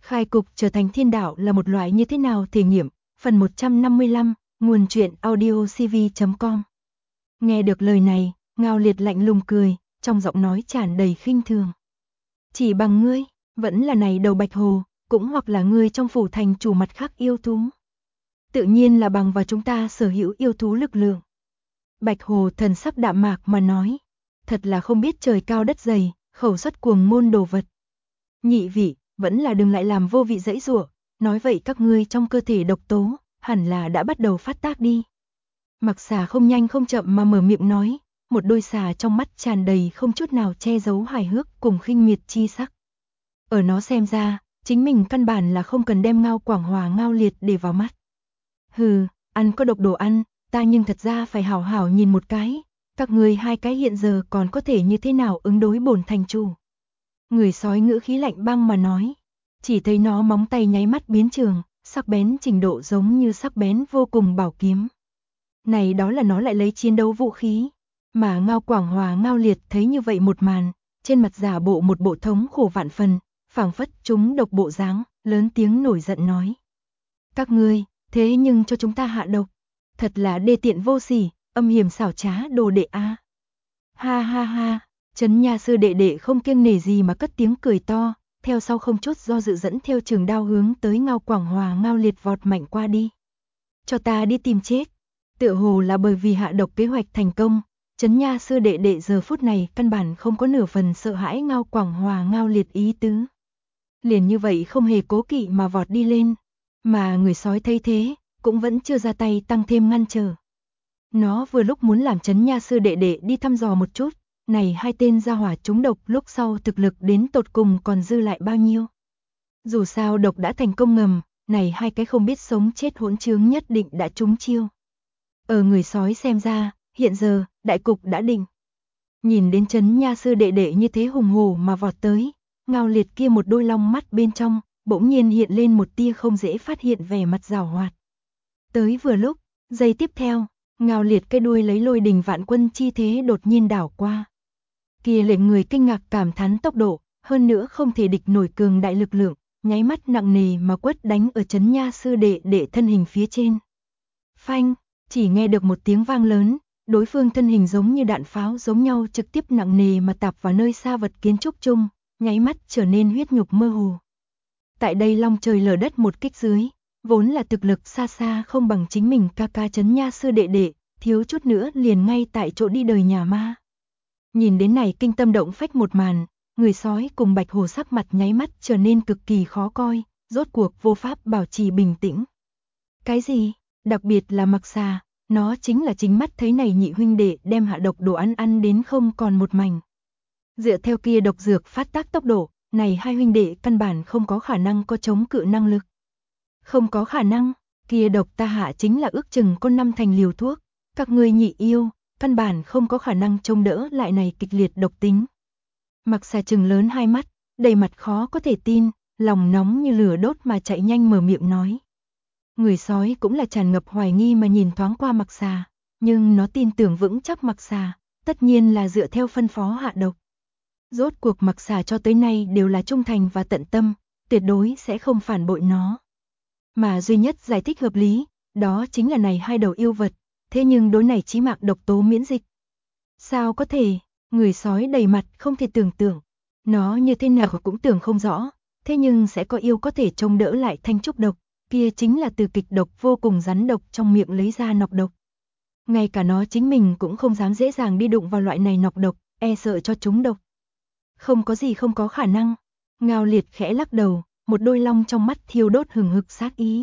Khai cục trở thành thiên đạo là một loại như thế nào thể nghiệm, phần 155, nguồn truyện audiocv.com. Nghe được lời này, Ngao Liệt lạnh lùng cười, trong giọng nói tràn đầy khinh thường. Chỉ bằng ngươi, vẫn là này đầu bạch hồ, cũng hoặc là ngươi trong phủ thành chủ mặt khác yêu thú. Tự nhiên là bằng vào chúng ta sở hữu yêu thú lực lượng. Bạch hồ thần sắc đạm mạc mà nói, thật là không biết trời cao đất dày, khẩu xuất cuồng ngôn đồ vật. Nhị vị, vẫn là đừng lại làm vô vị dãy dụa, nói vậy các ngươi trong cơ thể độc tố, hẳn là đã bắt đầu phát tác đi. Mặc Xà không nhanh không chậm mà mở miệng nói, một đôi xà trong mắt tràn đầy không chút nào che giấu hài hước cùng khinh miệt chi sắc. Ở nó xem ra, chính mình căn bản là không cần đem Ngao Quảng Hòa Ngao Liệt để vào mắt. Hừ, ăn có độc đồ ăn, ta nhưng thật ra phải hảo hảo nhìn một cái, các ngươi hai cái hiện giờ còn có thể như thế nào ứng đối bổn thành chủ. Người sói ngữ khí lạnh băng mà nói, chỉ thấy nó móng tay nháy mắt biến trường, sắc bén trình độ giống như sắc bén vô cùng bảo kiếm. Này đó là nó lại lấy chiến đấu vũ khí, mà Ngao Quảng Hòa Ngao Liệt thấy như vậy một màn, trên mặt giả bộ một bộ thống khổ vạn phần, phảng phất chúng độc bộ dáng, lớn tiếng nổi giận nói. Các ngươi, thế nhưng cho chúng ta hạ độc, thật là đê tiện vô sỉ, âm hiểm xảo trá đồ đệ a. Ha ha ha, Trấn Nha sư đệ đệ không kiêng nể gì mà cất tiếng cười to, theo sau không chút do dự dẫn theo trường đao hướng tới Ngao Quảng Hòa Ngao Liệt vọt mạnh qua đi. Cho ta đi tìm chết. Tựa hồ là bởi vì hạ độc kế hoạch thành công, Trấn Nha sư đệ đệ giờ phút này căn bản không có nửa phần sợ hãi Ngao Quảng Hòa Ngao Liệt ý tứ. Liền như vậy không hề cố kỵ mà vọt đi lên, mà người sói thấy thế, cũng vẫn chưa ra tay tăng thêm ngăn trở. Nó vừa lúc muốn làm Trấn Nha sư đệ đệ đi thăm dò một chút, này hai tên gia hỏa trúng độc lúc sau thực lực đến tột cùng còn dư lại bao nhiêu. Dù sao độc đã thành công ngầm, này hai cái không biết sống chết hỗn trướng nhất định đã trúng chiêu. Ở người sói xem ra, hiện giờ, đại cục đã định. Nhìn đến Trấn Nha sư đệ đệ như thế hùng hổ mà vọt tới, Ngao Liệt kia một đôi long mắt bên trong, bỗng nhiên hiện lên một tia không dễ phát hiện vẻ mặt giảo hoạt. Tới vừa lúc, giây tiếp theo, Ngao Liệt cái đuôi lấy lôi đình vạn quân chi thế đột nhiên đảo qua. Kia lệnh người kinh ngạc cảm thán tốc độ, hơn nữa không thể địch nổi cường đại lực lượng, nháy mắt nặng nề mà quất đánh ở Trấn Nha sư đệ đệ thân hình phía trên. Phanh, chỉ nghe được một tiếng vang lớn, đối phương thân hình giống như đạn pháo giống nhau trực tiếp nặng nề mà tạp vào nơi xa vật kiến trúc chung, nháy mắt trở nên huyết nhục mơ hồ. Tại đây long trời lở đất một kích dưới, vốn là thực lực xa xa không bằng chính mình ca ca Trấn Nha sư đệ đệ, thiếu chút nữa liền ngay tại chỗ đi đời nhà ma. Nhìn đến này kinh tâm động phách một màn, người sói cùng bạch hồ sắc mặt nháy mắt trở nên cực kỳ khó coi, rốt cuộc vô pháp bảo trì bình tĩnh. Cái gì? Đặc biệt là Mặc Xà, nó chính là chính mắt thấy này nhị huynh đệ đem hạ độc đồ ăn ăn đến không còn một mảnh. Dựa theo kia độc dược phát tác tốc độ, này hai huynh đệ căn bản không có khả năng có chống cự năng lực. Không có khả năng, kia độc ta hạ chính là ước chừng con 5 thành liều thuốc, các ngươi nhị yêu, căn bản không có khả năng chống đỡ lại này kịch liệt độc tính. Mặc Xà trừng lớn hai mắt, đầy mặt khó có thể tin, lòng nóng như lửa đốt mà chạy nhanh mở miệng nói. Người sói cũng là tràn ngập hoài nghi mà nhìn thoáng qua Mặc Xà, nhưng nó tin tưởng vững chắc Mặc Xà, tất nhiên là dựa theo phân phó hạ độc. Rốt cuộc Mặc Xà cho tới nay đều là trung thành và tận tâm, tuyệt đối sẽ không phản bội nó. Mà duy nhất giải thích hợp lý, đó chính là này hai đầu yêu vật, thế nhưng đối này chí mạng độc tố miễn dịch. Sao có thể, người sói đầy mặt không thể tưởng tượng, nó như thế nào cũng tưởng không rõ, thế nhưng sẽ có yêu có thể chống đỡ lại thanh trúc độc, kia chính là từ kịch độc vô cùng rắn độc trong miệng lấy ra nọc độc. Ngay cả nó chính mình cũng không dám dễ dàng đi đụng vào loại này nọc độc, e sợ cho chúng độc. Không có gì không có khả năng. Ngao Liệt khẽ lắc đầu, một đôi long trong mắt thiêu đốt hừng hực sát ý.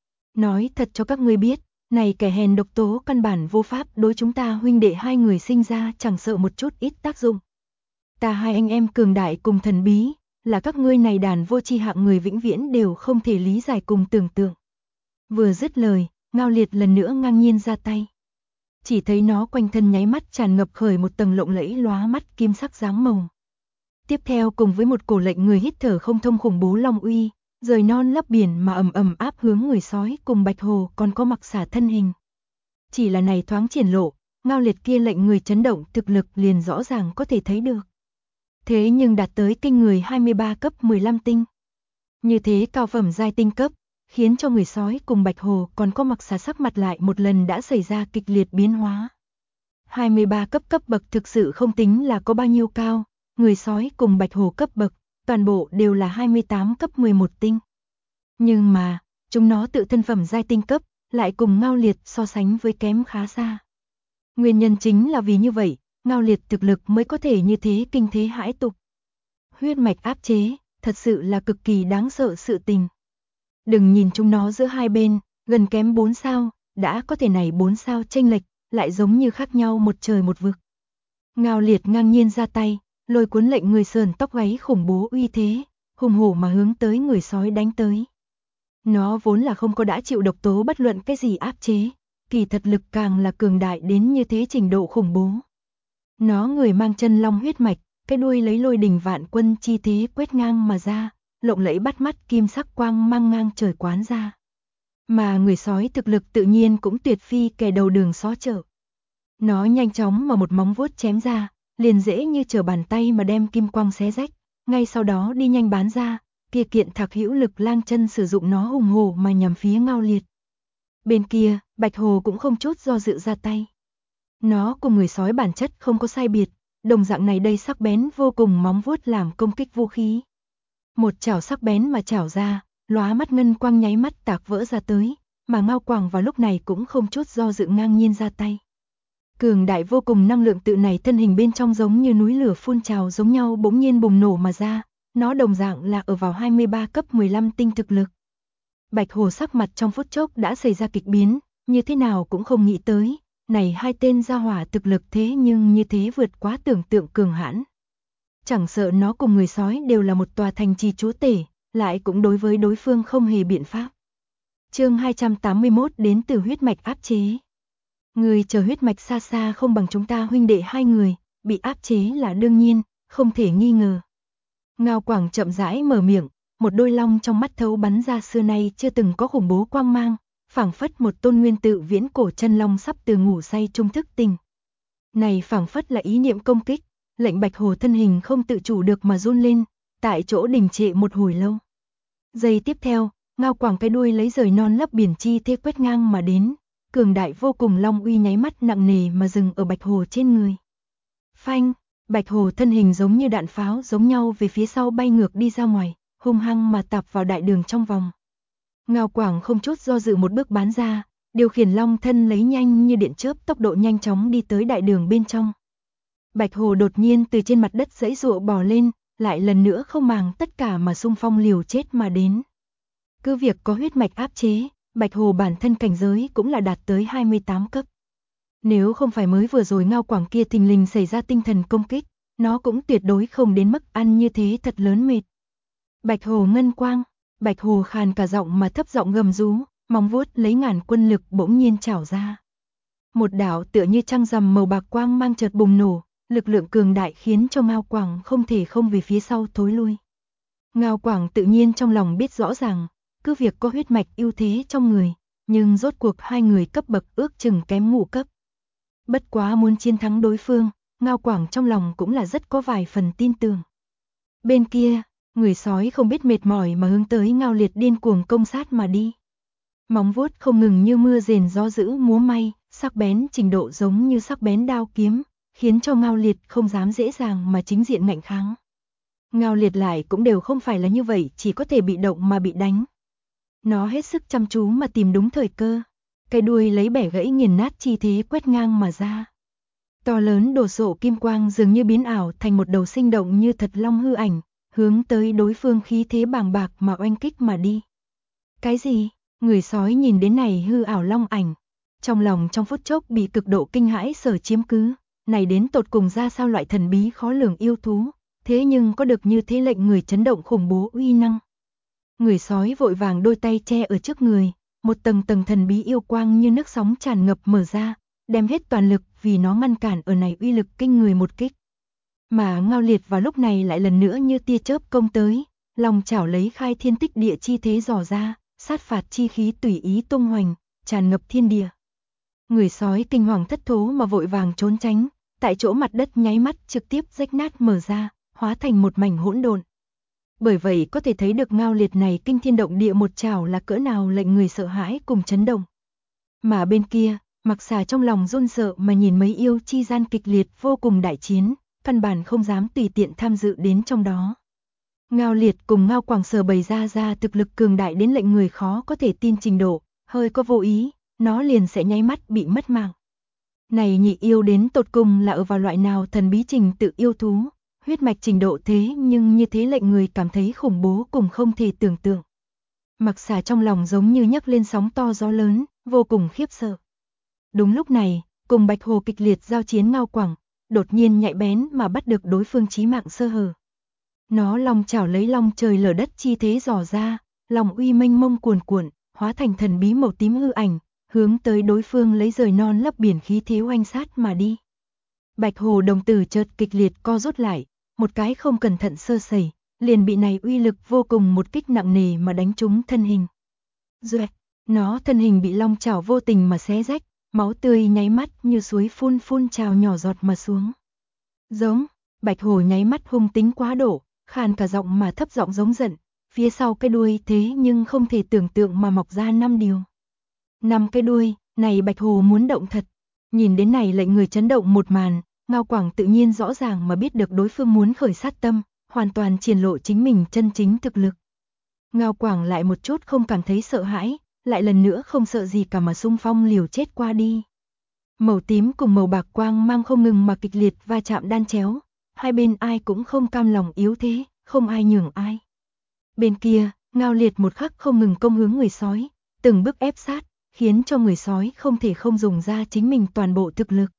Nói thật cho các ngươi biết, này kẻ hèn độc tố căn bản vô pháp đối chúng ta huynh đệ hai người sinh ra chẳng sợ một chút ít tác dụng. Ta hai anh em cường đại cùng thần bí, là các ngươi này đàn vô tri hạng người vĩnh viễn đều không thể lý giải cùng tưởng tượng. Vừa dứt lời, Ngao Liệt lần nữa ngang nhiên ra tay. Chỉ thấy nó quanh thân nháy mắt tràn ngập khởi một tầng lộng lẫy lóa mắt kim sắc dáng màu. Tiếp theo cùng với một cổ lệnh người hít thở không thông khủng bố long uy, rời non lấp biển mà ầm ầm áp hướng người sói cùng bạch hồ còn có Mặc Xà thân hình. Chỉ là này thoáng triển lộ, Ngao Liệt kia lệnh người chấn động thực lực liền rõ ràng có thể thấy được. Thế nhưng đạt tới kinh người 23 cấp 15 tinh. Như thế cao phẩm giai tinh cấp, khiến cho người sói cùng Bạch Hồ còn có Mặc Xà sắc mặt lại một lần đã xảy ra kịch liệt biến hóa. 23 cấp bậc thực sự không tính là có bao nhiêu cao, người sói cùng Bạch Hồ cấp bậc, toàn bộ đều là 28 cấp 11 tinh. Nhưng mà, chúng nó tự thân phẩm giai tinh cấp, lại cùng Ngao Liệt so sánh với kém khá xa. Nguyên nhân chính là vì như vậy, Ngao Liệt thực lực mới có thể như thế kinh thế hãi tục. Huyết mạch áp chế, thật sự là cực kỳ đáng sợ sự tình. Đừng nhìn chúng nó giữa hai bên, gần kém 4 sao, đã có thể này 4 sao chênh lệch, lại giống như khác nhau một trời một vực. Ngao Liệt ngang nhiên ra tay, lôi cuốn lệnh người sờn tóc gáy khủng bố uy thế, hùng hổ mà hướng tới người sói đánh tới. Nó vốn là không có đã chịu độc tố bất luận cái gì áp chế, kỳ thật lực càng là cường đại đến như thế trình độ khủng bố. Nó người mang chân long huyết mạch, cái đuôi lấy lôi đình vạn quân chi thế quét ngang mà ra, lộng lẫy bắt mắt kim sắc quang mang ngang trời quán ra. Mà người sói thực lực tự nhiên cũng tuyệt phi kẻ đầu đường xó chợ. Nó nhanh chóng mà một móng vuốt chém ra, liền dễ như trở bàn tay mà đem kim quang xé rách, ngay sau đó đi nhanh bán ra, kia kiện Thạc Hữu Lực lang chân sử dụng nó hùng hổ mà nhằm phía Ngao Liệt. Bên kia, Bạch Hồ cũng không chút do dự ra tay. Nó cùng người sói bản chất không có sai biệt, đồng dạng này đây sắc bén vô cùng móng vuốt làm công kích vũ khí. Một chảo sắc bén mà chảo ra, lóa mắt ngân quang nháy mắt tạc vỡ ra tới, mà Ngao Quảng vào lúc này cũng không chút do dự ngang nhiên ra tay. Cường đại vô cùng năng lượng tự này thân hình bên trong giống như núi lửa phun trào giống nhau bỗng nhiên bùng nổ mà ra, nó đồng dạng là ở vào 23 cấp 15 tinh thực lực. Bạch Hồ sắc mặt trong phút chốc đã xảy ra kịch biến, như thế nào cũng không nghĩ tới, này hai tên gia hỏa thực lực thế nhưng như thế vượt quá tưởng tượng cường hãn. Chẳng sợ nó cùng người sói đều là một tòa thành trì chúa tể, lại cũng đối với đối phương không hề biện pháp. Chương 281 đến từ huyết mạch áp chế. Người chờ huyết mạch xa xa không bằng chúng ta huynh đệ hai người, bị áp chế là đương nhiên, không thể nghi ngờ. Ngao Quảng chậm rãi mở miệng, một đôi long trong mắt thấu bắn ra xưa nay chưa từng có khủng bố quang mang, phảng phất một tôn nguyên tự viễn cổ chân long sắp từ ngủ say trung thức tỉnh. Này phảng phất là ý niệm công kích, lệnh Bạch Hồ thân hình không tự chủ được mà run lên, tại chỗ đình trệ một hồi lâu. Giây tiếp theo, Ngao Quảng cái đuôi lấy rời non lấp biển chi thế quét ngang mà đến, cường đại vô cùng long uy nháy mắt nặng nề mà dừng ở Bạch Hồ trên người. Phanh, Bạch Hồ thân hình giống như đạn pháo giống nhau về phía sau bay ngược đi ra ngoài, hung hăng mà tạp vào đại đường trong vòng. Ngao Quảng không chút do dự một bước bắn ra, điều khiển long thân lấy nhanh như điện chớp tốc độ nhanh chóng đi tới đại đường bên trong. Bạch Hồ đột nhiên từ trên mặt đất giãy giụa bò lên, lại lần nữa không màng tất cả mà xung phong liều chết mà đến. Cứ việc có huyết mạch áp chế, Bạch Hồ bản thân cảnh giới cũng là đạt tới 28 cấp. Nếu không phải mới vừa rồi Ngao Quảng kia thình lình xảy ra tinh thần công kích, nó cũng tuyệt đối không đến mức ăn như thế thật lớn mệt. Bạch Hồ ngân quang, Bạch Hồ khàn cả giọng mà thấp giọng gầm rú, móng vuốt lấy ngàn quân lực bỗng nhiên chảo ra. Một đạo tựa như trăng rằm màu bạc quang mang chợt bùng nổ, lực lượng cường đại khiến cho Ngao Quảng không thể không về phía sau thối lui. Ngao Quảng tự nhiên trong lòng biết rõ ràng, cứ việc có huyết mạch ưu thế trong người, nhưng rốt cuộc hai người cấp bậc ước chừng kém ngũ cấp. Bất quá muốn chiến thắng đối phương, Ngao Quảng trong lòng cũng là rất có vài phần tin tưởng. Bên kia, người sói không biết mệt mỏi mà hướng tới Ngao Liệt điên cuồng công sát mà đi. Móng vuốt không ngừng như mưa rền gió dữ múa may, sắc bén trình độ giống như sắc bén đao kiếm, khiến cho Ngao Liệt không dám dễ dàng mà chính diện ngạnh kháng. Ngao Liệt lại cũng đều không phải là như vậy, chỉ có thể bị động mà bị đánh. Nó hết sức chăm chú mà tìm đúng thời cơ, cái đuôi lấy bẻ gãy nghiền nát chi thế quét ngang mà ra. To lớn đồ sộ kim quang dường như biến ảo thành một đầu sinh động như thật long hư ảnh, hướng tới đối phương khí thế bàng bạc mà oanh kích mà đi. Cái gì? Người sói nhìn đến này hư ảo long ảnh, trong lòng trong phút chốc bị cực độ kinh hãi sở chiếm cứ, này đến tột cùng ra sao loại thần bí khó lường yêu thú, thế nhưng có được như thế lệnh người chấn động khủng bố uy năng. Người sói vội vàng đôi tay che ở trước người, một tầng tầng thần bí yêu quang như nước sóng tràn ngập mở ra, đem hết toàn lực vì nó ngăn cản ở này uy lực kinh người một kích. Mà Ngao Liệt vào lúc này lại lần nữa như tia chớp công tới, lòng chảo lấy khai thiên tích địa chi thế dò ra, sát phạt chi khí tùy ý tung hoành, tràn ngập thiên địa. Người sói kinh hoàng thất thố mà vội vàng trốn tránh, tại chỗ mặt đất nháy mắt trực tiếp rách nát mở ra, hóa thành một mảnh hỗn độn. bởi vậy có thể thấy được Ngao Liệt này kinh thiên động địa một chảo là cỡ nào lệnh người sợ hãi cùng chấn động. Mà bên kia, Mặc Xà trong lòng run sợ mà nhìn mấy yêu chi gian kịch liệt vô cùng đại chiến, căn bản không dám tùy tiện tham dự đến trong đó. Ngao Liệt cùng Ngao Quảng Sở bày ra thực lực cường đại đến lệnh người khó có thể tin trình độ, hơi có vô ý, nó liền sẽ nháy mắt bị mất mạng. Này nhị yêu đến tột cùng là ở vào loại nào thần bí trình tự yêu thú, huyết mạch trình độ thế nhưng như thế lệnh người cảm thấy khủng bố cùng không thể tưởng tượng. Mặc Xà trong lòng giống như nhấc lên sóng to gió lớn, vô cùng khiếp sợ. Đúng lúc này, cùng Bạch Hồ kịch liệt giao chiến Ngao Quảng, đột nhiên nhạy bén mà bắt được đối phương chí mạng sơ hở. Nó long chảo lấy long trời lở đất chi thế dò ra, lòng uy mênh mông cuồn cuộn, hóa thành thần bí màu tím hư ảnh, hướng tới đối phương lấy rời non lấp biển khí thế oanh sát mà đi. Bạch Hồ đồng tử chợt kịch liệt co rút lại, một cái không cẩn thận sơ sẩy, liền bị này uy lực vô cùng một kích nặng nề mà đánh trúng thân hình. Duệ, nó thân hình bị long chảo vô tình mà xé rách, máu tươi nháy mắt như suối phun trào nhỏ giọt mà xuống. Giống, Bạch Hồ nháy mắt hung tính quá độ, khàn cả giọng mà thấp giọng giống giận, phía sau cái đuôi thế nhưng không thể tưởng tượng mà mọc ra 5 điều. 5 cái đuôi, này Bạch Hồ muốn động thật. Nhìn đến này lệnh người chấn động một màn, Ngao Quảng tự nhiên rõ ràng mà biết được đối phương muốn khởi sát tâm, hoàn toàn triển lộ chính mình chân chính thực lực. Ngao Quảng lại một chút không cảm thấy sợ hãi, lại lần nữa không sợ gì cả mà xung phong liều chết qua đi. Màu tím cùng màu bạc quang mang không ngừng mà kịch liệt va chạm đan chéo, hai bên ai cũng không cam lòng yếu thế, không ai nhường ai. Bên kia, Ngao Liệt một khắc không ngừng công hướng người sói, từng bước ép sát, khiến cho người sói không thể không dùng ra chính mình toàn bộ thực lực.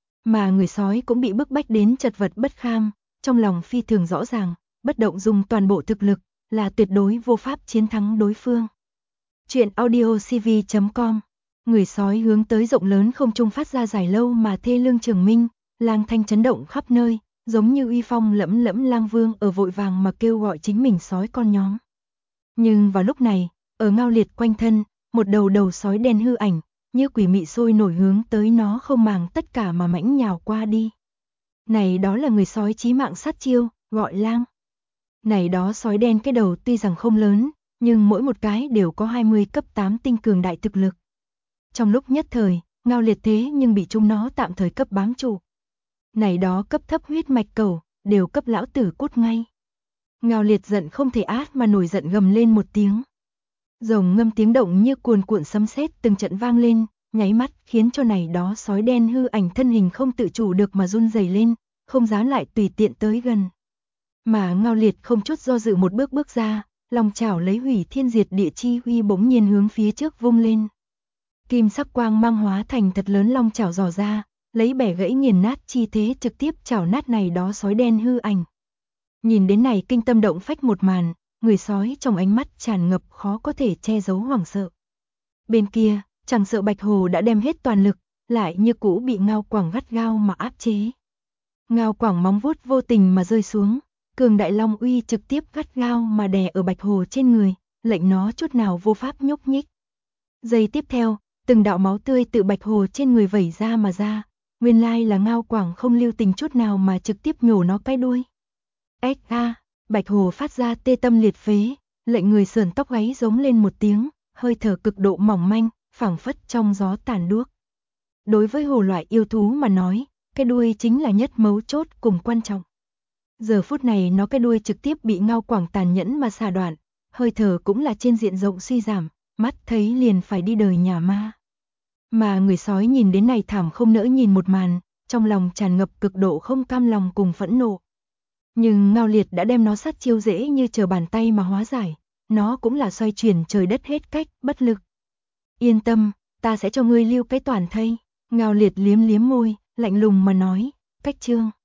Mà người sói cũng bị bức bách đến chật vật bất kham, trong lòng phi thường rõ ràng, bất động dùng toàn bộ thực lực, là tuyệt đối vô pháp chiến thắng đối phương. Chuyện audiocv.com. Người sói hướng tới rộng lớn không trung phát ra dài lâu mà thê lương trường minh, lang thanh chấn động khắp nơi, giống như uy phong lẫm lẫm lang vương ở vội vàng mà kêu gọi chính mình sói con nhóm. Nhưng vào lúc này, ở Ngao Liệt quanh thân, một đầu sói đen hư ảnh, như quỷ mị sôi nổi hướng tới nó không màng tất cả mà mãnh nhào qua đi. Này đó là người sói chí mạng sát chiêu, gọi lang. Này đó sói đen cái đầu tuy rằng không lớn, nhưng mỗi một cái đều có 20 cấp 8 tinh cường đại thực lực. Trong lúc nhất thời, Ngao Liệt thế nhưng bị chúng nó tạm thời cấp bám trụ. Này đó cấp thấp huyết mạch cầu, đều cấp lão tử cút ngay. Ngao Liệt giận không thể át mà nổi giận gầm lên một tiếng. Rồng ngâm tiếng động như cuồn cuộn sấm sét từng trận vang lên, nháy mắt khiến cho này đó sói đen hư ảnh thân hình không tự chủ được mà run rẩy lên, không dám lại tùy tiện tới gần. Mà Ngao Liệt không chút do dự một bước ra, long chảo lấy hủy thiên diệt địa chi uy bỗng nhiên hướng phía trước vung lên. Kim sắc quang mang hóa thành thật lớn long chảo dò ra, lấy bẻ gãy nghiền nát chi thế trực tiếp chảo nát này đó sói đen hư ảnh. Nhìn đến này kinh tâm động phách một màn, người sói trong ánh mắt tràn ngập khó có thể che giấu hoảng sợ. Bên kia, chẳng sợ Bạch Hồ đã đem hết toàn lực, lại như cũ bị Ngao Quảng gắt gao mà áp chế. Ngao Quảng móng vuốt vô tình mà rơi xuống, cường đại long uy trực tiếp gắt gao mà đè ở Bạch Hồ trên người, lệnh nó chút nào vô pháp nhúc nhích. Giây tiếp theo, từng đạo máu tươi tự Bạch Hồ trên người vẩy ra mà ra, nguyên lai là Ngao Quảng không lưu tình chút nào mà trực tiếp nhổ nó cái đuôi. Bạch Hồ phát ra tê tâm liệt phế, lệnh người sườn tóc gáy giống lên một tiếng, hơi thở cực độ mỏng manh, phảng phất trong gió tàn đuốc. Đối với hồ loại yêu thú mà nói, cái đuôi chính là nhất mấu chốt cùng quan trọng. Giờ phút này nó cái đuôi trực tiếp bị Ngao Quảng tàn nhẫn mà xà đoạn, hơi thở cũng là trên diện rộng suy giảm, mắt thấy liền phải đi đời nhà ma. Mà người sói nhìn đến này thảm không nỡ nhìn một màn, trong lòng tràn ngập cực độ không cam lòng cùng phẫn nộ. Nhưng Ngao Liệt đã đem nó sát chiêu dễ như trở bàn tay mà hóa giải, nó cũng là xoay chuyển trời đất hết cách, bất lực. Yên tâm, ta sẽ cho ngươi lưu cái toàn thây. Ngao Liệt liếm liếm môi, lạnh lùng mà nói, cách chương.